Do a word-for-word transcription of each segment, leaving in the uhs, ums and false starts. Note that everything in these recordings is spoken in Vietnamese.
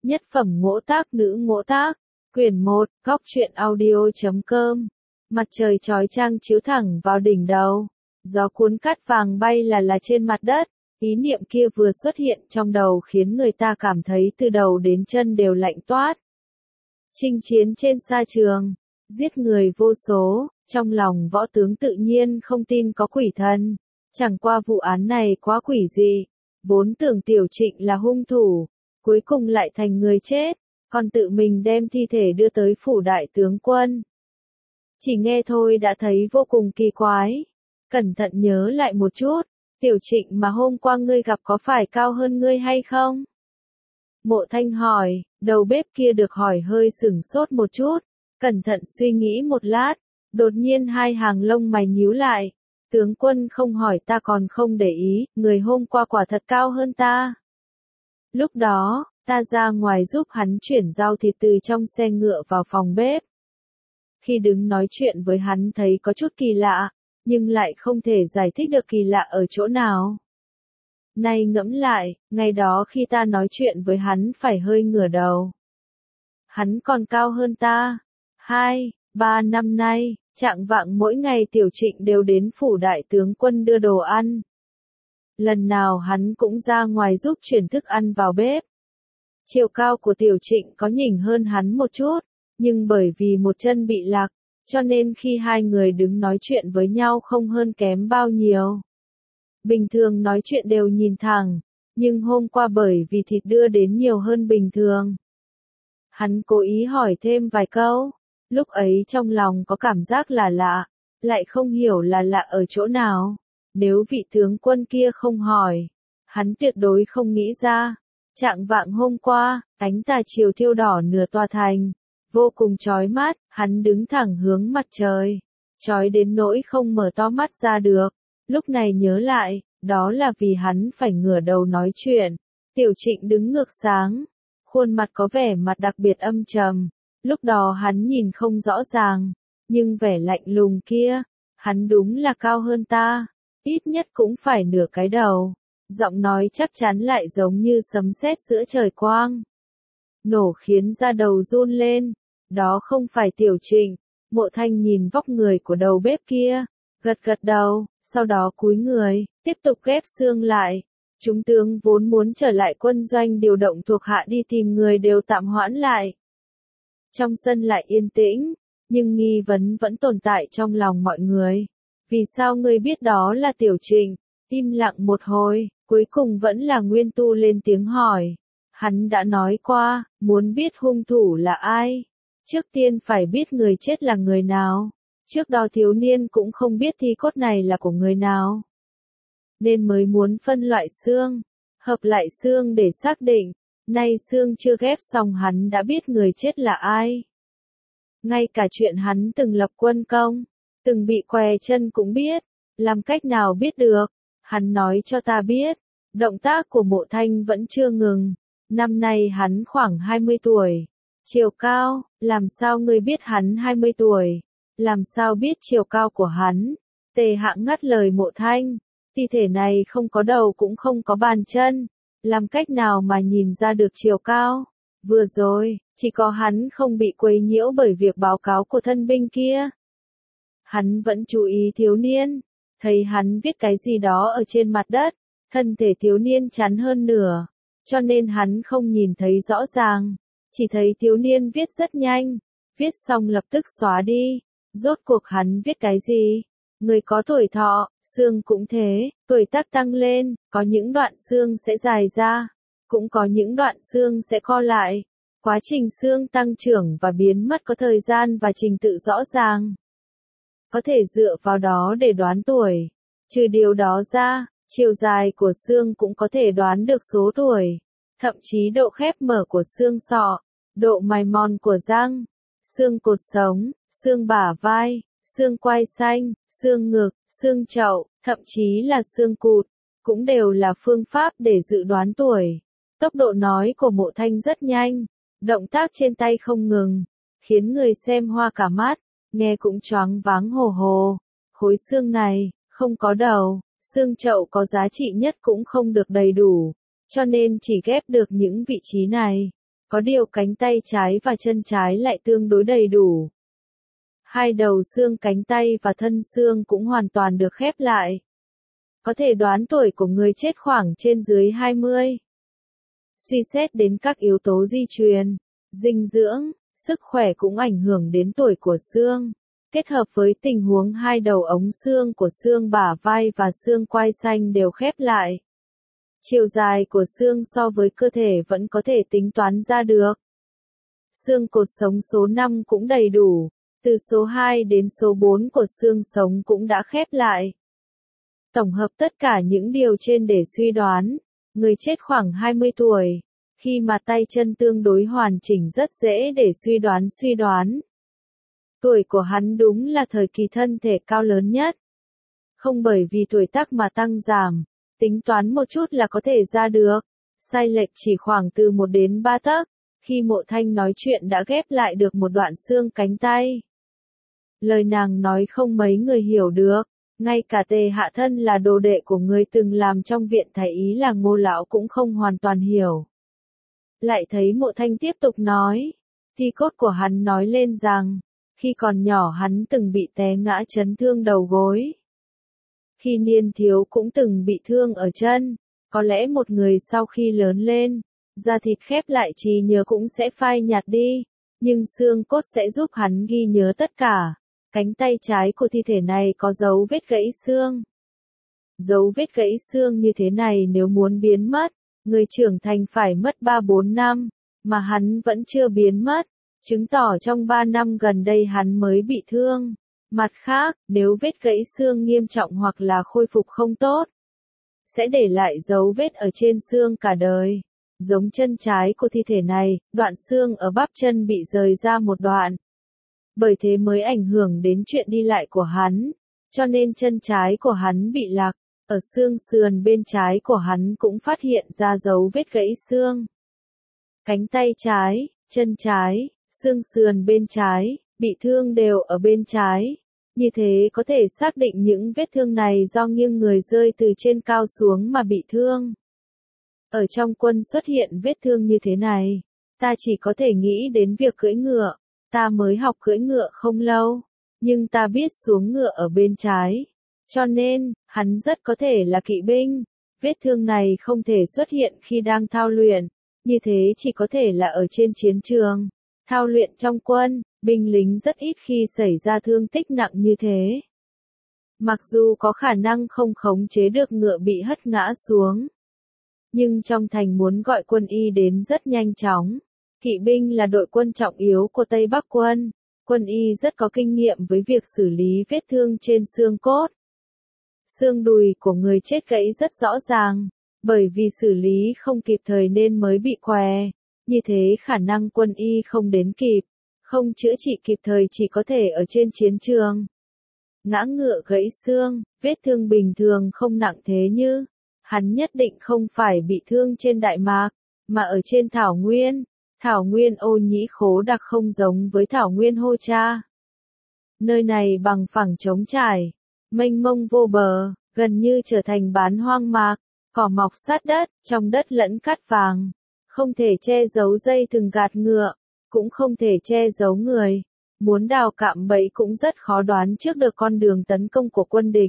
Nhất phẩm ngỗ tác nữ ngỗ tác, quyển một, góc truyện audio chấm com. Mặt trời chói chang chiếu thẳng vào đỉnh đầu, gió cuốn cát vàng bay là là trên mặt đất, ý niệm kia vừa xuất hiện trong đầu khiến người ta cảm thấy từ đầu đến chân đều lạnh toát. Chinh chiến trên sa trường, giết người vô số, trong lòng võ tướng tự nhiên không tin có quỷ thần, chẳng qua vụ án này quá quỷ dị, vốn tưởng Tiểu Trịnh là hung thủ, cuối cùng lại thành người chết, còn tự mình đem thi thể đưa tới phủ đại tướng quân. Chỉ nghe thôi đã thấy vô cùng kỳ quái, cẩn thận nhớ lại một chút, Tiểu Trịnh mà hôm qua ngươi gặp có phải cao hơn ngươi hay không? Mộ Thanh hỏi, đầu bếp kia được hỏi hơi sửng sốt một chút, cẩn thận suy nghĩ một lát, đột nhiên hai hàng lông mày nhíu lại, tướng quân không hỏi ta còn không để ý, người hôm qua quả thật cao hơn ta. Lúc đó, ta ra ngoài giúp hắn chuyển rau thịt từ trong xe ngựa vào phòng bếp. Khi đứng nói chuyện với hắn thấy có chút kỳ lạ, nhưng lại không thể giải thích được kỳ lạ ở chỗ nào. Nay ngẫm lại, ngày đó khi ta nói chuyện với hắn phải hơi ngửa đầu. Hắn còn cao hơn ta. Hai, ba năm nay, trạng vạng mỗi ngày Tiểu Trịnh đều đến phủ đại tướng quân đưa đồ ăn. Lần nào hắn cũng ra ngoài giúp chuyển thức ăn vào bếp. Chiều cao của Tiểu Trịnh có nhỉnh hơn hắn một chút, nhưng bởi vì một chân bị lạc, cho nên khi hai người đứng nói chuyện với nhau không hơn kém bao nhiêu. Bình thường nói chuyện đều nhìn thẳng, nhưng hôm qua bởi vì thịt đưa đến nhiều hơn bình thường. Hắn cố ý hỏi thêm vài câu, lúc ấy trong lòng có cảm giác là lạ, lại không hiểu là lạ ở chỗ nào. Nếu vị tướng quân kia không hỏi, hắn tuyệt đối không nghĩ ra. Trạng vạng hôm qua, ánh tà chiều thiêu đỏ nửa tòa thành, vô cùng chói mắt, hắn đứng thẳng hướng mặt trời, chói đến nỗi không mở to mắt ra được. Lúc này nhớ lại, đó là vì hắn phải ngửa đầu nói chuyện. Tiểu Trịnh đứng ngược sáng, khuôn mặt có vẻ mặt đặc biệt âm trầm. Lúc đó hắn nhìn không rõ ràng, nhưng vẻ lạnh lùng kia, hắn đúng là cao hơn ta, ít nhất cũng phải nửa cái đầu. Giọng nói chắc chắn lại giống như sấm sét giữa trời quang. Nổ khiến da đầu run lên, đó không phải Tiểu Trịnh. Mộ Thanh nhìn vóc người của đầu bếp kia, gật gật đầu, sau đó cúi người, tiếp tục ghép xương lại. Chúng tướng vốn muốn trở lại quân doanh điều động thuộc hạ đi tìm người đều tạm hoãn lại. Trong sân lại yên tĩnh, nhưng nghi vấn vẫn tồn tại trong lòng mọi người. Vì sao ngươi biết đó là Tiểu Trịnh? Im lặng một hồi, cuối cùng vẫn là Nguyên Tu lên tiếng hỏi. Hắn đã nói qua, muốn biết hung thủ là ai, trước tiên phải biết người chết là người nào. Trước đó thiếu niên cũng không biết thi cốt này là của người nào, nên mới muốn phân loại xương, hợp lại xương để xác định. Nay xương chưa ghép xong hắn đã biết người chết là ai. Ngay cả chuyện hắn từng lập quân công, từng bị què chân cũng biết, làm cách nào biết được? Hắn nói cho ta biết. Động tác của Mộ Thanh vẫn chưa ngừng. Năm nay hắn khoảng hai mươi tuổi. Chiều cao, làm sao ngươi biết hắn hai mươi tuổi? Làm sao biết chiều cao của hắn? Tề Hạng ngắt lời Mộ Thanh. Thi thể này không có đầu cũng không có bàn chân. Làm cách nào mà nhìn ra được chiều cao? Vừa rồi, chỉ có hắn không bị quấy nhiễu bởi việc báo cáo của thân binh kia. Hắn vẫn chú ý thiếu niên. Thấy hắn viết cái gì đó ở trên mặt đất, thân thể thiếu niên chắn hơn nửa, cho nên hắn không nhìn thấy rõ ràng, chỉ thấy thiếu niên viết rất nhanh, viết xong lập tức xóa đi. Rốt cuộc hắn viết cái gì? Người có tuổi thọ, xương cũng thế, tuổi tác tăng lên, có những đoạn xương sẽ dài ra, cũng có những đoạn xương sẽ co lại. Quá trình xương tăng trưởng và biến mất có thời gian và trình tự rõ ràng. Có thể dựa vào đó để đoán tuổi. Trừ điều đó ra, chiều dài của xương cũng có thể đoán được số tuổi. Thậm chí độ khép mở của xương sọ, độ mài mòn của răng, xương cột sống, xương bả vai, xương quai xanh, xương ngực, xương chậu, thậm chí là xương cụt, cũng đều là phương pháp để dự đoán tuổi. Tốc độ nói của Mộ Thanh rất nhanh, động tác trên tay không ngừng, khiến người xem hoa cả mắt. Nghe cũng choáng váng hồ hồ. Khối xương này, không có đầu, xương chậu có giá trị nhất cũng không được đầy đủ, cho nên chỉ ghép được những vị trí này. Có điều cánh tay trái và chân trái lại tương đối đầy đủ. Hai đầu xương cánh tay và thân xương cũng hoàn toàn được khép lại. Có thể đoán tuổi của người chết khoảng trên dưới hai mươi. Suy xét đến các yếu tố di truyền, dinh dưỡng, sức khỏe cũng ảnh hưởng đến tuổi của xương. Kết hợp với tình huống hai đầu ống xương của xương bả vai và xương quai xanh đều khép lại. Chiều dài của xương so với cơ thể vẫn có thể tính toán ra được. Xương cột sống số năm cũng đầy đủ, từ số hai đến số bốn của xương sống cũng đã khép lại. Tổng hợp tất cả những điều trên để suy đoán, người chết khoảng hai mươi tuổi, khi mà tay chân tương đối hoàn chỉnh rất dễ để suy đoán suy đoán. Tuổi của hắn đúng là thời kỳ thân thể cao lớn nhất. Không bởi vì tuổi tác mà tăng giảm, tính toán một chút là có thể ra được, sai lệch chỉ khoảng từ một đến ba tấc, khi Mộ Thanh nói chuyện đã ghép lại được một đoạn xương cánh tay. Lời nàng nói không mấy người hiểu được, ngay cả Tề Hạ Thân là đồ đệ của người từng làm trong viện thái ý là Ngô lão cũng không hoàn toàn hiểu. Lại thấy Mộ Thanh tiếp tục nói, thi cốt của hắn nói lên rằng, khi còn nhỏ hắn từng bị té ngã chấn thương đầu gối. Khi niên thiếu cũng từng bị thương ở chân, có lẽ một người sau khi lớn lên, da thịt khép lại trí nhớ cũng sẽ phai nhạt đi, nhưng xương cốt sẽ giúp hắn ghi nhớ tất cả. Cánh tay trái của thi thể này có dấu vết gãy xương. Dấu vết gãy xương như thế này nếu muốn biến mất, người trưởng thành phải mất ba bốn năm, mà hắn vẫn chưa biến mất, chứng tỏ trong ba năm gần đây hắn mới bị thương. Mặt khác, nếu vết gãy xương nghiêm trọng hoặc là khôi phục không tốt, sẽ để lại dấu vết ở trên xương cả đời. Giống chân trái của thi thể này, đoạn xương ở bắp chân bị rời ra một đoạn. Bởi thế mới ảnh hưởng đến chuyện đi lại của hắn, cho nên chân trái của hắn bị lạc, ở xương sườn bên trái của hắn cũng phát hiện ra dấu vết gãy xương. Cánh tay trái, chân trái, xương sườn bên trái, bị thương đều ở bên trái. Như thế có thể xác định những vết thương này do nghiêng người rơi từ trên cao xuống mà bị thương. Ở trong quân xuất hiện vết thương như thế này, ta chỉ có thể nghĩ đến việc cưỡi ngựa. Ta mới học cưỡi ngựa không lâu, nhưng ta biết xuống ngựa ở bên trái. Cho nên, hắn rất có thể là kỵ binh. Vết thương này không thể xuất hiện khi đang thao luyện, như thế chỉ có thể là ở trên chiến trường. Thao luyện trong quân, binh lính rất ít khi xảy ra thương tích nặng như thế. Mặc dù có khả năng không khống chế được ngựa bị hất ngã xuống, nhưng trong thành muốn gọi quân y đến rất nhanh chóng. Kỵ binh là đội quân trọng yếu của Tây Bắc quân, quân y rất có kinh nghiệm với việc xử lý vết thương trên xương cốt. Xương đùi của người chết gãy rất rõ ràng, bởi vì xử lý không kịp thời nên mới bị què, như thế khả năng quân y không đến kịp, không chữa trị kịp thời chỉ có thể ở trên chiến trường. Ngã ngựa gãy xương, vết thương bình thường không nặng thế như, hắn nhất định không phải bị thương trên Đại Mạc, mà ở trên Thảo Nguyên. Thảo Nguyên Ô Nhĩ Khố Đặc không giống với Thảo Nguyên Hô Cha. Nơi này bằng phẳng trống trải, mênh mông vô bờ, gần như trở thành bán hoang mạc, cỏ mọc sát đất, trong đất lẫn cát vàng, không thể che giấu dây thừng gạt ngựa, cũng không thể che giấu người, muốn đào cạm bẫy cũng rất khó đoán trước được con đường tấn công của quân địch.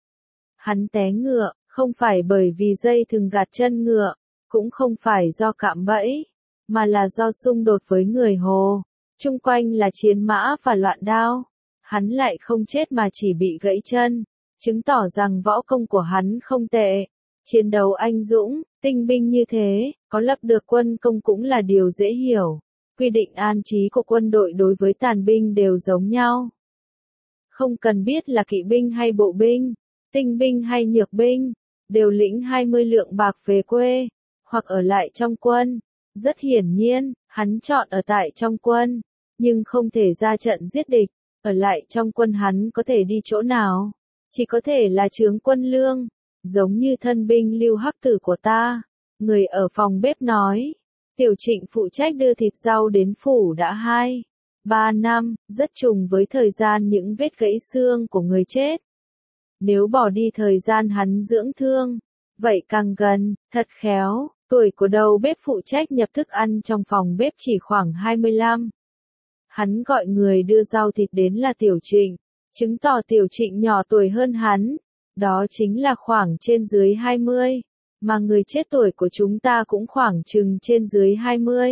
Hắn té ngựa, không phải bởi vì dây thừng gạt chân ngựa, cũng không phải do cạm bẫy, mà là do xung đột với người Hồ. Chung quanh là chiến mã và loạn đao. Hắn lại không chết mà chỉ bị gãy chân, chứng tỏ rằng võ công của hắn không tệ. Chiến đấu anh dũng, tinh binh như thế, có lập được quân công cũng là điều dễ hiểu. Quy định an trí của quân đội đối với tàn binh đều giống nhau. Không cần biết là kỵ binh hay bộ binh, tinh binh hay nhược binh, đều lĩnh hai mươi lượng bạc về quê, hoặc ở lại trong quân. Rất hiển nhiên, hắn chọn ở tại trong quân, nhưng không thể ra trận giết địch, ở lại trong quân hắn có thể đi chỗ nào, chỉ có thể là trướng quân lương, giống như thân binh Lưu Hắc Tử của ta. Người ở phòng bếp nói, Tiểu Trịnh phụ trách đưa thịt rau đến phủ đã hai, ba năm, rất trùng với thời gian những vết gãy xương của người chết. Nếu bỏ đi thời gian hắn dưỡng thương, vậy càng gần, thật khéo. Tuổi của đầu bếp phụ trách nhập thức ăn trong phòng bếp chỉ khoảng hai mươi lăm. Hắn gọi người đưa rau thịt đến là Tiểu Trịnh, chứng tỏ Tiểu Trịnh nhỏ tuổi hơn hắn, đó chính là khoảng trên dưới hai mươi, mà người chết tuổi của chúng ta cũng khoảng chừng trên dưới hai mươi.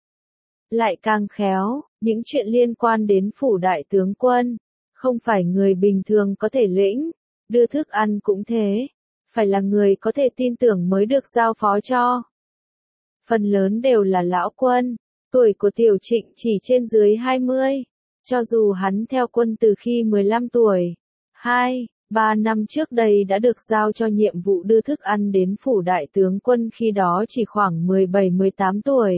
Lại càng khéo, những chuyện liên quan đến phủ đại tướng quân, không phải người bình thường có thể lĩnh, đưa thức ăn cũng thế, phải là người có thể tin tưởng mới được giao phó cho. Phần lớn đều là lão quân, tuổi của Tiểu Trịnh chỉ trên dưới hai mươi, cho dù hắn theo quân từ khi mười lăm tuổi, hai, ba năm trước đây đã được giao cho nhiệm vụ đưa thức ăn đến phủ đại tướng quân khi đó chỉ khoảng mười bảy mười tám tuổi.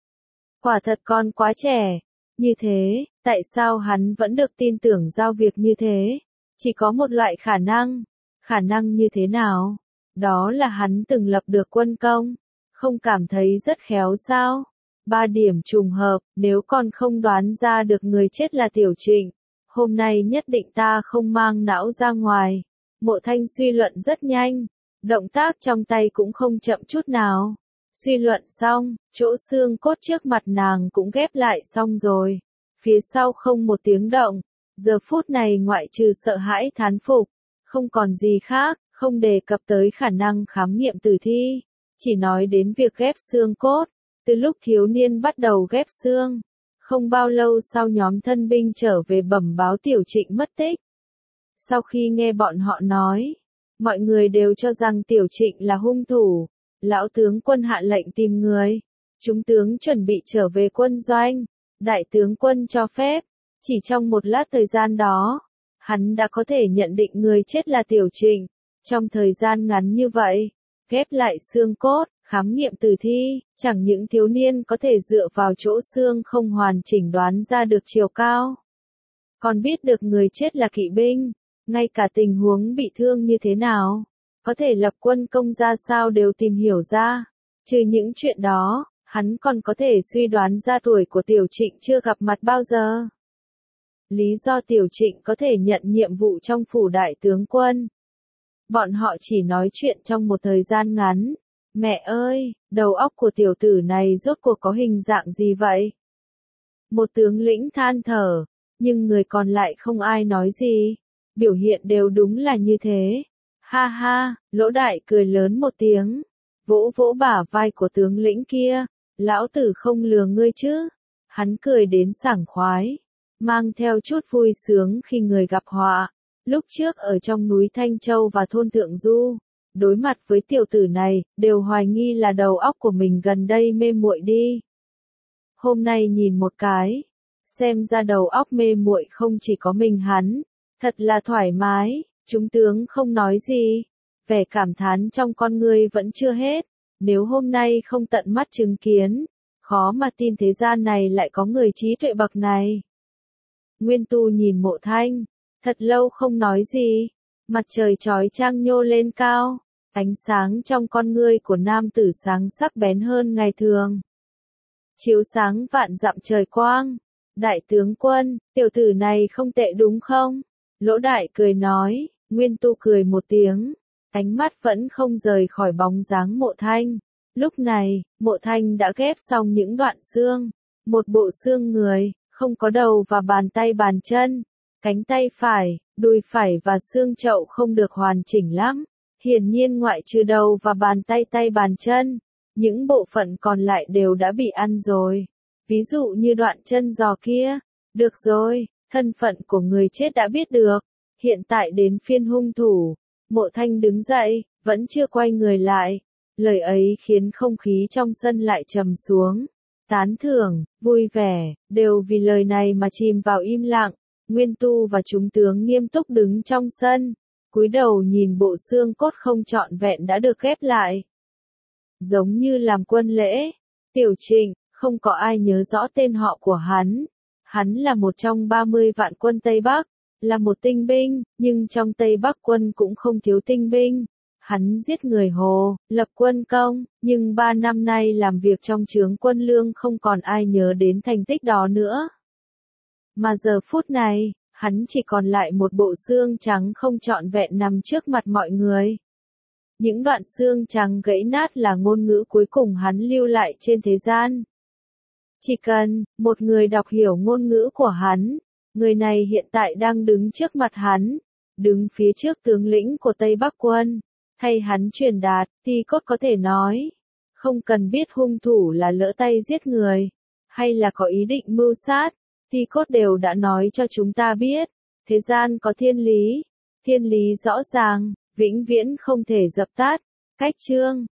Quả thật còn quá trẻ, như thế, tại sao hắn vẫn được tin tưởng giao việc như thế? Chỉ có một loại khả năng, khả năng như thế nào? Đó là hắn từng lập được quân công, không cảm thấy rất khéo sao? Ba điểm trùng hợp, nếu còn không đoán ra được người chết là Tiểu Trịnh, hôm nay nhất định ta không mang não ra ngoài. Mộ Thanh suy luận rất nhanh, động tác trong tay cũng không chậm chút nào. Suy luận xong, chỗ xương cốt trước mặt nàng cũng ghép lại xong rồi. Phía sau không một tiếng động, giờ phút này ngoại trừ sợ hãi thán phục, không còn gì khác, không đề cập tới khả năng khám nghiệm tử thi, chỉ nói đến việc ghép xương cốt. Từ lúc thiếu niên bắt đầu ghép xương, không bao lâu sau nhóm thân binh trở về bẩm báo Tiểu Trịnh mất tích. Sau khi nghe bọn họ nói, mọi người đều cho rằng Tiểu Trịnh là hung thủ. Lão tướng quân hạ lệnh tìm người, chúng tướng chuẩn bị trở về quân doanh, đại tướng quân cho phép, chỉ trong một lát thời gian đó, hắn đã có thể nhận định người chết là Tiểu Trịnh. Trong thời gian ngắn như vậy, ghép lại xương cốt, khám nghiệm tử thi, chẳng những thiếu niên có thể dựa vào chỗ xương không hoàn chỉnh đoán ra được chiều cao, còn biết được người chết là kỵ binh, ngay cả tình huống bị thương như thế nào, có thể lập quân công ra sao đều tìm hiểu ra. Trừ những chuyện đó, hắn còn có thể suy đoán ra tuổi của Tiểu Trịnh chưa gặp mặt bao giờ. Lý do Tiểu Trịnh có thể nhận nhiệm vụ trong phủ đại tướng quân. Bọn họ chỉ nói chuyện trong một thời gian ngắn. Mẹ ơi, đầu óc của tiểu tử này rốt cuộc có hình dạng gì vậy? Một tướng lĩnh than thở, nhưng người còn lại không ai nói gì. Biểu hiện đều đúng là như thế. Ha ha, Lỗ Đại cười lớn một tiếng, vỗ vỗ bả vai của tướng lĩnh kia, lão tử không lừa ngươi chứ. Hắn cười đến sảng khoái, mang theo chút vui sướng khi người gặp họa. Lúc trước ở trong núi Thanh Châu và thôn Thượng Du, đối mặt với tiểu tử này, đều hoài nghi là đầu óc của mình gần đây mê muội đi. Hôm nay nhìn một cái, xem ra đầu óc mê muội không chỉ có mình hắn, thật là thoải mái. Chúng tướng không nói gì, vẻ cảm thán trong con người vẫn chưa hết, nếu hôm nay không tận mắt chứng kiến, khó mà tin thế gian này lại có người trí tuệ bậc này. Nguyên Tu nhìn Mộ Thanh, thật lâu không nói gì, mặt trời chói chang nhô lên cao, ánh sáng trong con ngươi của nam tử sáng sắc bén hơn ngày thường. Chiếu sáng vạn dặm trời quang, đại tướng quân, tiểu tử này không tệ đúng không? Lỗ Đại cười nói. Nguyên Tu cười một tiếng, ánh mắt vẫn không rời khỏi bóng dáng Mộ Thanh. Lúc này, Mộ Thanh đã ghép xong những đoạn xương, một bộ xương người, không có đầu và bàn tay bàn chân, cánh tay phải, đùi phải và xương chậu không được hoàn chỉnh lắm. Hiển nhiên ngoại trừ đầu và bàn tay tay bàn chân, những bộ phận còn lại đều đã bị ăn rồi. Ví dụ như đoạn chân giò kia. Được rồi, thân phận của người chết đã biết được. Hiện tại đến phiên hung thủ. Mộ Thanh đứng dậy, vẫn chưa quay người lại. Lời ấy khiến không khí trong sân lại trầm xuống. Tán thưởng, vui vẻ, đều vì lời này mà chìm vào im lặng. Nguyên Tu và chúng tướng nghiêm túc đứng trong sân, cúi đầu nhìn bộ xương cốt không trọn vẹn đã được ghép lại. Giống như làm quân lễ. Tiểu Trịnh, không có ai nhớ rõ tên họ của hắn. Hắn là một trong ba mươi vạn quân Tây Bắc. Là một tinh binh, nhưng trong Tây Bắc quân cũng không thiếu tinh binh. Hắn giết người Hồ, lập quân công, nhưng ba năm nay làm việc trong trướng quân lương không còn ai nhớ đến thành tích đó nữa. Mà giờ phút này, hắn chỉ còn lại một bộ xương trắng không trọn vẹn nằm trước mặt mọi người. Những đoạn xương trắng gãy nát là ngôn ngữ cuối cùng hắn lưu lại trên thế gian. Chỉ cần một người đọc hiểu ngôn ngữ của hắn, người này hiện tại đang đứng trước mặt hắn, đứng phía trước tướng lĩnh của Tây Bắc quân, hay hắn truyền đạt, thì cốt có thể nói, không cần biết hung thủ là lỡ tay giết người, hay là có ý định mưu sát, thì cốt đều đã nói cho chúng ta biết, thế gian có thiên lý, thiên lý rõ ràng, vĩnh viễn không thể dập tắt. Cách chương